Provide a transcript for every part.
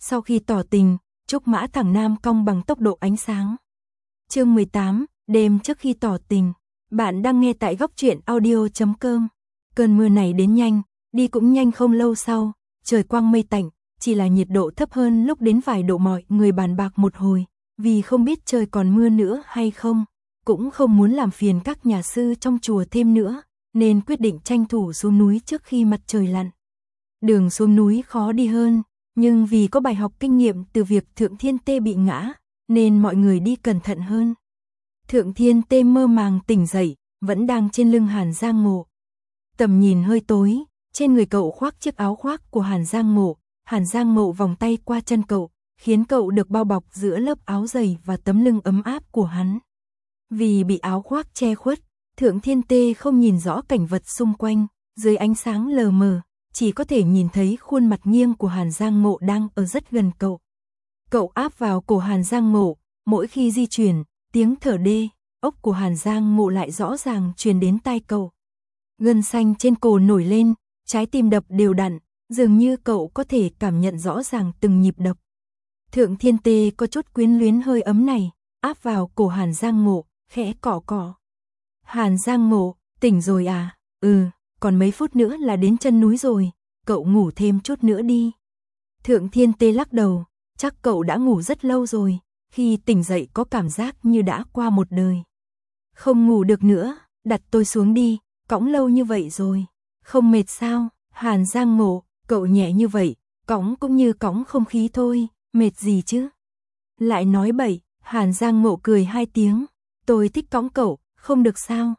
Sau khi tỏ tình, trúc mã thẳng nam cong bằng tốc độ ánh sáng. Chương 18, đêm trước khi tỏ tình. Bạn đang nghe tại góc truyện audio.com. Cơn mưa này đến nhanh, đi cũng nhanh. Không lâu sau, trời quang mây tạnh, chỉ là nhiệt độ thấp hơn lúc đến vài độ. Mọi người bàn bạc một hồi, vì không biết trời còn mưa nữa hay không, cũng không muốn làm phiền các nhà sư trong chùa thêm nữa, nên quyết định tranh thủ xuống núi trước khi mặt trời lặn. Đường xuống núi khó đi hơn, nhưng vì có bài học kinh nghiệm từ việc Thượng Thiên Tê bị ngã, nên mọi người đi cẩn thận hơn. Thượng Thiên Tê mơ màng tỉnh dậy, vẫn đang trên lưng Hàn Giang Ngộ. Tầm nhìn hơi tối, trên người cậu khoác chiếc áo khoác của Hàn Giang Ngộ. Hàn Giang Ngộ vòng tay qua chân cậu, khiến cậu được bao bọc giữa lớp áo dày và tấm lưng ấm áp của hắn. Vì bị áo khoác che khuất, Thượng Thiên Tê không nhìn rõ cảnh vật xung quanh, dưới ánh sáng lờ mờ, chỉ có thể nhìn thấy khuôn mặt nghiêng của Hàn Giang Ngộ đang ở rất gần cậu. Cậu áp vào cổ Hàn Giang Ngộ, mỗi khi di chuyển, tiếng thở đê, ốc của Hàn Giang Ngộ lại rõ ràng truyền đến tai cậu. Gân xanh trên cổ nổi lên, trái tim đập đều đặn, dường như cậu có thể cảm nhận rõ ràng từng nhịp đập. Thượng Thiên Tê có chút quyến luyến hơi ấm này, áp vào cổ Hàn Giang Ngộ, khẽ cọ cọ. Hàn Giang Ngộ, tỉnh rồi à? Còn mấy phút nữa là đến chân núi rồi, cậu ngủ thêm chút nữa đi. Thượng Thiên Tê lắc đầu, chắc cậu đã ngủ rất lâu rồi, khi tỉnh dậy có cảm giác như đã qua một đời. Không ngủ được nữa, đặt tôi xuống đi, cõng lâu như vậy rồi. Không mệt sao? Hàn Giang Ngộ, cậu nhẹ như vậy, cõng cũng như cõng không khí thôi, mệt gì chứ? Lại nói bậy. Hàn Giang Ngộ cười hai tiếng, tôi thích cõng cậu, không được sao?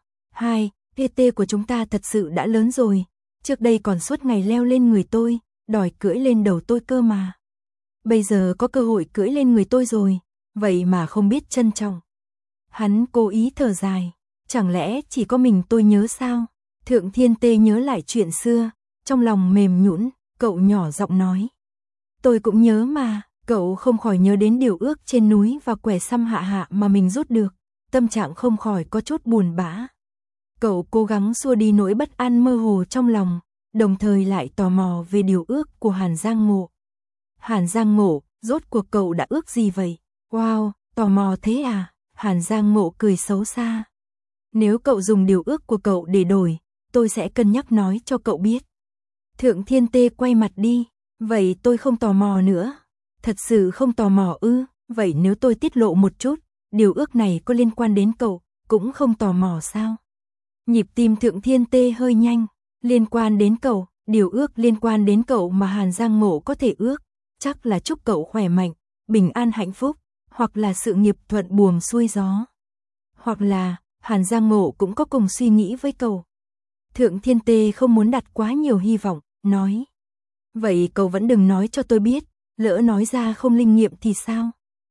PT của chúng ta thật sự đã lớn rồi, trước đây còn suốt ngày leo lên người tôi, đòi cưỡi lên đầu tôi cơ mà. Bây giờ có cơ hội cưỡi lên người tôi rồi, vậy mà không biết trân trọng. Hắn cố ý thở dài, chẳng lẽ chỉ có mình tôi nhớ sao? Thượng Thiên Tê nhớ lại chuyện xưa, trong lòng mềm nhũn, cậu nhỏ giọng nói. Tôi cũng nhớ mà. Cậu không khỏi nhớ đến điều ước trên núi và quẻ xăm hạ hạ mà mình rút được, tâm trạng không khỏi có chút buồn bã. Cậu cố gắng xua đi nỗi bất an mơ hồ trong lòng, đồng thời lại tò mò về điều ước của Hàn Giang Ngộ. Hàn Giang Ngộ, rốt cuộc cậu đã ước gì vậy? Wow, tò mò thế à? Hàn Giang Ngộ cười xấu xa. Nếu cậu dùng điều ước của cậu để đổi, tôi sẽ cân nhắc nói cho cậu biết. Thượng Thiên Tê quay mặt đi, vậy tôi không tò mò nữa. Thật sự không tò mò ư? Vậy nếu tôi tiết lộ một chút, điều ước này có liên quan đến cậu, cũng không tò mò sao? Nhịp tim Thượng Thiên Tê hơi nhanh, liên quan đến cậu, điều ước liên quan đến cậu mà Hàn Giang Ngộ có thể ước, chắc là chúc cậu khỏe mạnh, bình an hạnh phúc, hoặc là sự nghiệp thuận buồm xuôi gió. Hoặc là, Hàn Giang Ngộ cũng có cùng suy nghĩ với cậu. Thượng Thiên Tê không muốn đặt quá nhiều hy vọng, nói. Vậy cậu vẫn đừng nói cho tôi biết. Lỡ nói ra không linh nghiệm thì sao?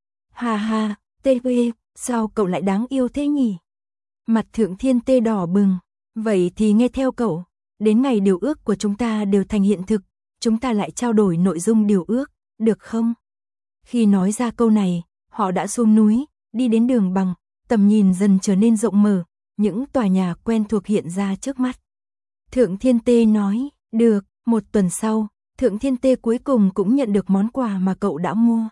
Ha ha, TV, sao cậu lại đáng yêu thế nhỉ? Mặt Thượng Thiên Tê đỏ bừng. Vậy thì nghe theo cậu, đến ngày điều ước của chúng ta đều thành hiện thực, chúng ta lại trao đổi nội dung điều ước, được không? Khi nói ra câu này, họ đã xuống núi, đi đến đường bằng, tầm nhìn dần trở nên rộng mở, những tòa nhà quen thuộc hiện ra trước mắt. Thượng Thiên Tê nói, được. Một tuần sau, Thượng Thiên Tê cuối cùng cũng nhận được món quà mà cậu đã mua.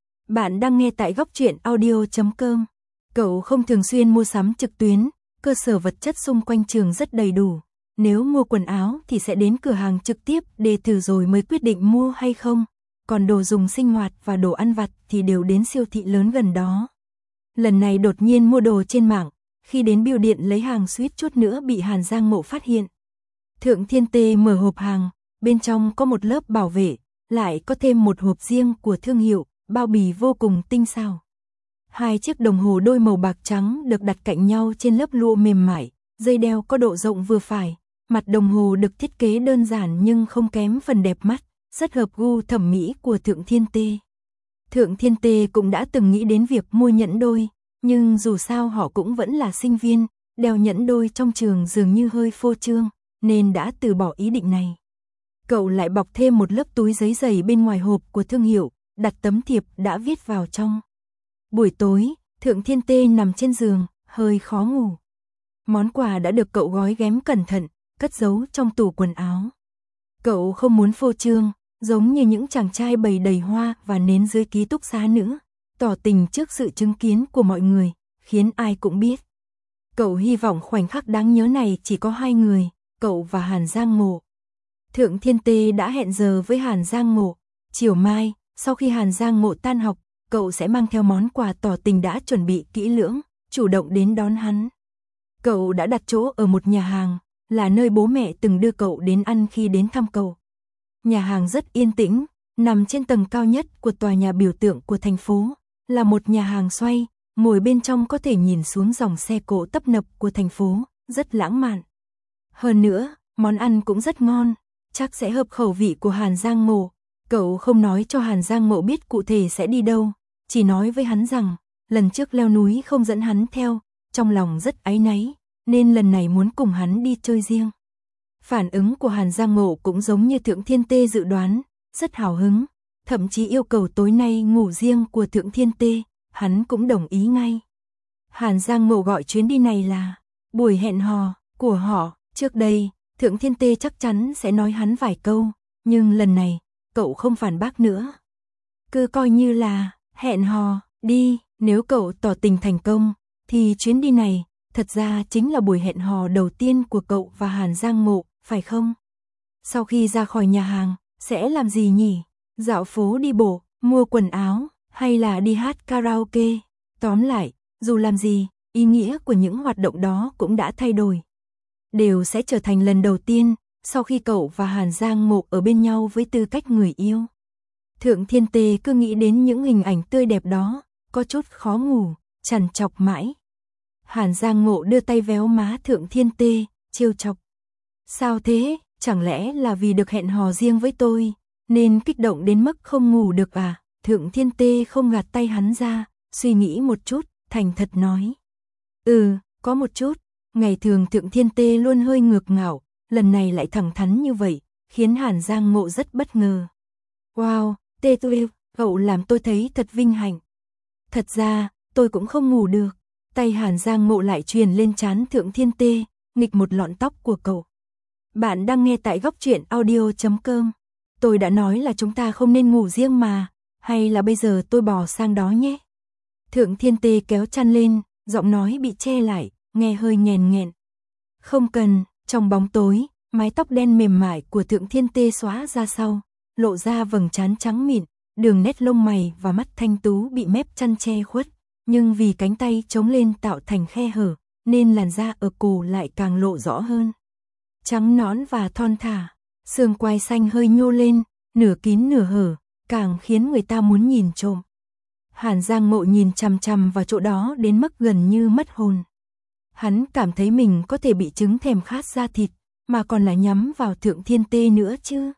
Bạn đang nghe tại góc truyện audio.com. Cậu không thường xuyên mua sắm trực tuyến, cơ sở vật chất xung quanh trường rất đầy đủ. Nếu mua quần áo thì sẽ đến cửa hàng trực tiếp để thử rồi mới quyết định mua hay không. Còn đồ dùng sinh hoạt và đồ ăn vặt thì đều đến siêu thị lớn gần đó. Lần này đột nhiên mua đồ trên mạng, khi đến bưu điện lấy hàng suýt chút nữa bị Hàn Giang Ngộ phát hiện. Thượng Thiên Tê mở hộp hàng. Bên trong có một lớp bảo vệ, lại có thêm một hộp riêng của thương hiệu, bao bì vô cùng tinh xảo. 2 chiếc đồng hồ đôi màu bạc trắng được đặt cạnh nhau trên lớp lụa mềm mại, dây đeo có độ rộng vừa phải, mặt đồng hồ được thiết kế đơn giản nhưng không kém phần đẹp mắt, rất hợp gu thẩm mỹ của Thượng Thiên Tê. Thượng Thiên Tê cũng đã từng nghĩ đến việc mua nhẫn đôi, nhưng dù sao họ cũng vẫn là sinh viên, đeo nhẫn đôi trong trường dường như hơi phô trương, nên đã từ bỏ ý định này. Cậu lại bọc thêm một lớp túi giấy dày bên ngoài hộp của thương hiệu, đặt tấm thiệp đã viết vào trong. Buổi tối, Thượng Thiên Tê nằm trên giường, hơi khó ngủ. Món quà đã được cậu gói ghém cẩn thận, cất giấu trong tủ quần áo. Cậu không muốn phô trương, giống như những chàng trai bày đầy hoa và nến dưới ký túc xá nữa, tỏ tình trước sự chứng kiến của mọi người, khiến ai cũng biết. Cậu hy vọng khoảnh khắc đáng nhớ này chỉ có hai người, cậu và Hàn Giang Ngộ. Thượng Thiên Tê đã hẹn giờ với Hàn Giang Ngộ, chiều mai, sau khi Hàn Giang Ngộ tan học, cậu sẽ mang theo món quà tỏ tình đã chuẩn bị kỹ lưỡng, chủ động đến đón hắn. Cậu đã đặt chỗ ở một nhà hàng, là nơi bố mẹ từng đưa cậu đến ăn khi đến thăm cậu. Nhà hàng rất yên tĩnh, nằm trên tầng cao nhất của tòa nhà biểu tượng của thành phố, là một nhà hàng xoay, ngồi bên trong có thể nhìn xuống dòng xe cộ tấp nập của thành phố, rất lãng mạn. Hơn nữa, món ăn cũng rất ngon, chắc sẽ hợp khẩu vị của Hàn Giang Ngộ. Cậu không nói cho Hàn Giang Ngộ biết cụ thể sẽ đi đâu, chỉ nói với hắn rằng, lần trước leo núi không dẫn hắn theo, trong lòng rất áy náy, nên lần này muốn cùng hắn đi chơi riêng. Phản ứng của Hàn Giang Ngộ cũng giống như Thượng Thiên Tê dự đoán, rất hào hứng, thậm chí yêu cầu tối nay ngủ riêng của Thượng Thiên Tê, hắn cũng đồng ý ngay. Hàn Giang Ngộ gọi chuyến đi này là buổi hẹn hò của họ, trước đây, Thượng Thiên Tê chắc chắn sẽ nói hắn vài câu, nhưng lần này, cậu không phản bác nữa. Cứ coi như là hẹn hò, đi, nếu cậu tỏ tình thành công, thì chuyến đi này, thật ra chính là buổi hẹn hò đầu tiên của cậu và Hàn Giang Ngộ, phải không? Sau khi ra khỏi nhà hàng, sẽ làm gì nhỉ? Dạo phố đi bộ, mua quần áo, hay là đi hát karaoke? Tóm lại, dù làm gì, ý nghĩa của những hoạt động đó cũng đã thay đổi. Đều sẽ trở thành lần đầu tiên, sau khi cậu và Hàn Giang Ngộ ở bên nhau với tư cách người yêu. Thượng Thiên Tê cứ nghĩ đến những hình ảnh tươi đẹp đó, có chút khó ngủ, trằn trọc mãi. Hàn Giang Ngộ đưa tay véo má Thượng Thiên Tê, trêu chọc. Sao thế, chẳng lẽ là vì được hẹn hò riêng với tôi, nên kích động đến mức không ngủ được à? Thượng Thiên Tê không gạt tay hắn ra, suy nghĩ một chút, thành thật nói. Có một chút, ngày thường Thượng Thiên Tê luôn hơi ngược ngạo, lần này lại thẳng thắn như vậy, khiến Hàn Giang Ngộ rất bất ngờ. Wow, Tê Tuê, cậu làm tôi thấy thật vinh hạnh. Thật ra, tôi cũng không ngủ được. Tay Hàn Giang Ngộ lại truyền lên trán Thượng Thiên Tê, nghịch một lọn tóc của cậu. Bạn đang nghe tại góc truyện audio.com. Tôi đã nói là chúng ta không nên ngủ riêng mà, hay là bây giờ tôi bỏ sang đó nhé. Thượng Thiên Tê kéo chăn lên, giọng nói bị che lại, nghe hơi nghèn nghẹn. Không cần, trong bóng tối, mái tóc đen mềm mại của Thượng Thiên Tê xóa ra sau, lộ ra vầng trán trắng mịn, đường nét lông mày và mắt thanh tú bị mép chăn che khuất, nhưng vì cánh tay chống lên tạo thành khe hở, nên làn da ở cổ lại càng lộ rõ hơn. Trắng nõn và thon thả, xương quai xanh hơi nhô lên, nửa kín nửa hở, càng khiến người ta muốn nhìn trộm. Hàn Giang Ngộ nhìn chằm chằm vào chỗ đó đến mức gần như mất hồn. Hắn cảm thấy mình có thể bị chứng thèm khát da thịt, mà còn là nhắm vào Thượng Thiên Tê nữa chứ.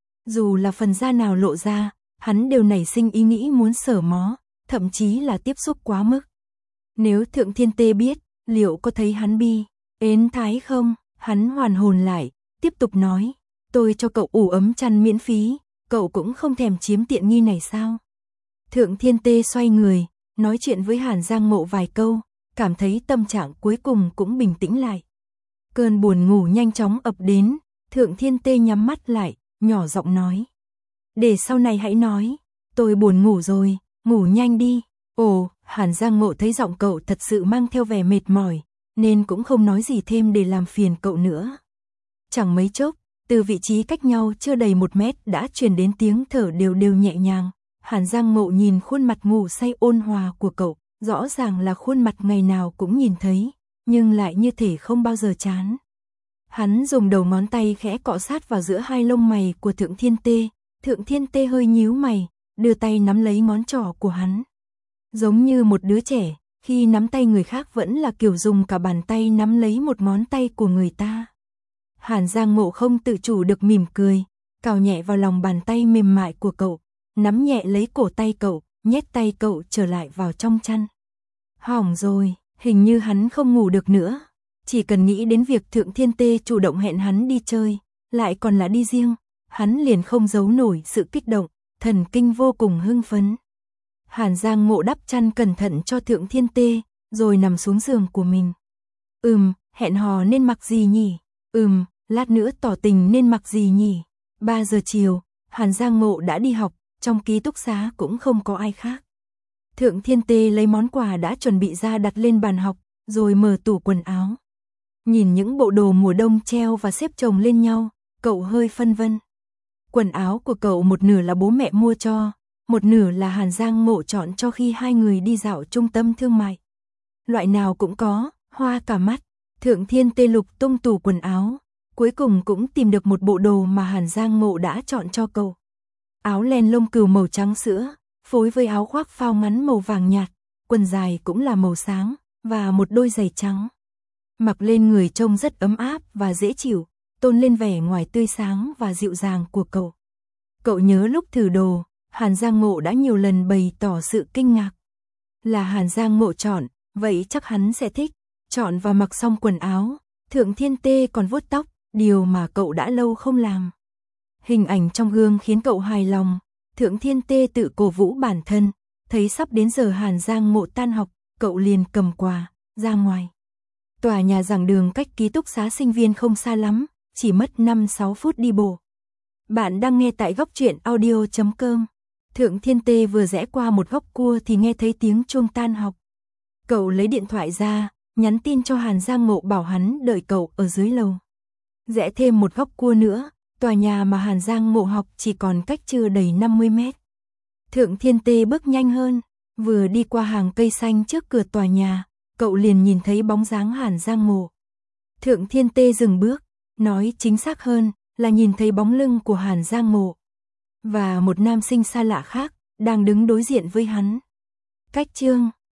Dù là phần da nào lộ ra, hắn đều nảy sinh ý nghĩ muốn sờ mó, thậm chí là tiếp xúc quá mức. Nếu Thượng Thiên Tê biết, liệu có thấy hắn bi ến thái không? Hắn hoàn hồn lại, tiếp tục nói, tôi cho cậu ủ ấm chăn miễn phí, cậu cũng không thèm chiếm tiện nghi này sao? Thượng Thiên Tê xoay người, nói chuyện với Hàn Giang Ngộ vài câu, cảm thấy tâm trạng cuối cùng cũng bình tĩnh lại. Cơn buồn ngủ nhanh chóng ập đến, Thượng Thiên Tê nhắm mắt lại, nhỏ giọng nói. Để sau này hãy nói, tôi buồn ngủ rồi, ngủ nhanh đi. Ồ, Hàn Giang Ngộ thấy giọng cậu thật sự mang theo vẻ mệt mỏi, nên cũng không nói gì thêm để làm phiền cậu nữa. Chẳng mấy chốc, từ vị trí cách nhau chưa đầy 1 mét đã truyền đến tiếng thở đều đều nhẹ nhàng. Hàn Giang Ngộ nhìn khuôn mặt ngủ say ôn hòa của cậu, rõ ràng là khuôn mặt ngày nào cũng nhìn thấy, nhưng lại như thể không bao giờ chán. Hắn dùng đầu ngón tay khẽ cọ sát vào giữa hai lông mày của Thượng Thiên Tê. Thượng Thiên Tê hơi nhíu mày, đưa tay nắm lấy ngón trỏ của hắn. Giống như một đứa trẻ, khi nắm tay người khác vẫn là kiểu dùng cả bàn tay nắm lấy một ngón tay của người ta. Hàn Giang Ngộ không tự chủ được mỉm cười, cào nhẹ vào lòng bàn tay mềm mại của cậu, nắm nhẹ lấy cổ tay cậu, nhét tay cậu trở lại vào trong chăn. Hỏng rồi, hình như hắn không ngủ được nữa. Chỉ cần nghĩ đến việc Thượng Thiên Tê chủ động hẹn hắn đi chơi, lại còn là đi riêng, hắn liền không giấu nổi sự kích động, thần kinh vô cùng hưng phấn. Hàn Giang Ngộ đắp chăn cẩn thận cho Thượng Thiên Tê, rồi nằm xuống giường của mình. Hẹn hò nên mặc gì nhỉ? Lát nữa tỏ tình nên mặc gì nhỉ? 3 giờ chiều, Hàn Giang Ngộ đã đi học, trong ký túc xá cũng không có ai khác. Thượng Thiên Tê lấy món quà đã chuẩn bị ra đặt lên bàn học, rồi mở tủ quần áo. Nhìn những bộ đồ mùa đông treo và xếp chồng lên nhau, cậu hơi phân vân. Quần áo của cậu một nửa là bố mẹ mua cho, một nửa là Hàn Giang Ngộ chọn cho khi hai người đi dạo trung tâm thương mại. Loại nào cũng có, hoa cả mắt. Thượng Thiên Tê lục tung tủ quần áo, cuối cùng cũng tìm được một bộ đồ mà Hàn Giang Ngộ đã chọn cho cậu. Áo len lông cừu màu trắng sữa, phối với áo khoác phao ngắn màu vàng nhạt, quần dài cũng là màu sáng, và một đôi giày trắng. Mặc lên người trông rất ấm áp và dễ chịu, tôn lên vẻ ngoài tươi sáng và dịu dàng của cậu. Cậu nhớ lúc thử đồ, Hàn Giang Ngộ đã nhiều lần bày tỏ sự kinh ngạc. Là Hàn Giang Ngộ chọn, vậy chắc hắn sẽ thích. Chọn và mặc xong quần áo, Thượng Thiên Tê còn vuốt tóc, điều mà cậu đã lâu không làm. Hình ảnh trong gương khiến cậu hài lòng, Thượng Thiên Tê tự cổ vũ bản thân, thấy sắp đến giờ Hàn Giang Ngộ tan học, cậu liền cầm quà, ra ngoài. Tòa nhà giảng đường cách ký túc xá sinh viên không xa lắm, chỉ mất 5-6 phút đi bộ. Bạn đang nghe tại góc truyện audio.com. Thượng Thiên Tê vừa rẽ qua một góc cua thì nghe thấy tiếng chuông tan học. Cậu lấy điện thoại ra, nhắn tin cho Hàn Giang Ngộ bảo hắn đợi cậu ở dưới lầu. Rẽ thêm một góc cua nữa, tòa nhà mà Hàn Giang Ngộ học chỉ còn cách chưa đầy 50 mét. Thượng Thiên Tê bước nhanh hơn, vừa đi qua hàng cây xanh trước cửa tòa nhà, cậu liền nhìn thấy bóng dáng Hàn Giang Ngộ. Thượng Thiên Tê dừng bước, nói chính xác hơn là nhìn thấy bóng lưng của Hàn Giang Ngộ. Và một nam sinh xa lạ khác, đang đứng đối diện với hắn. Cách chương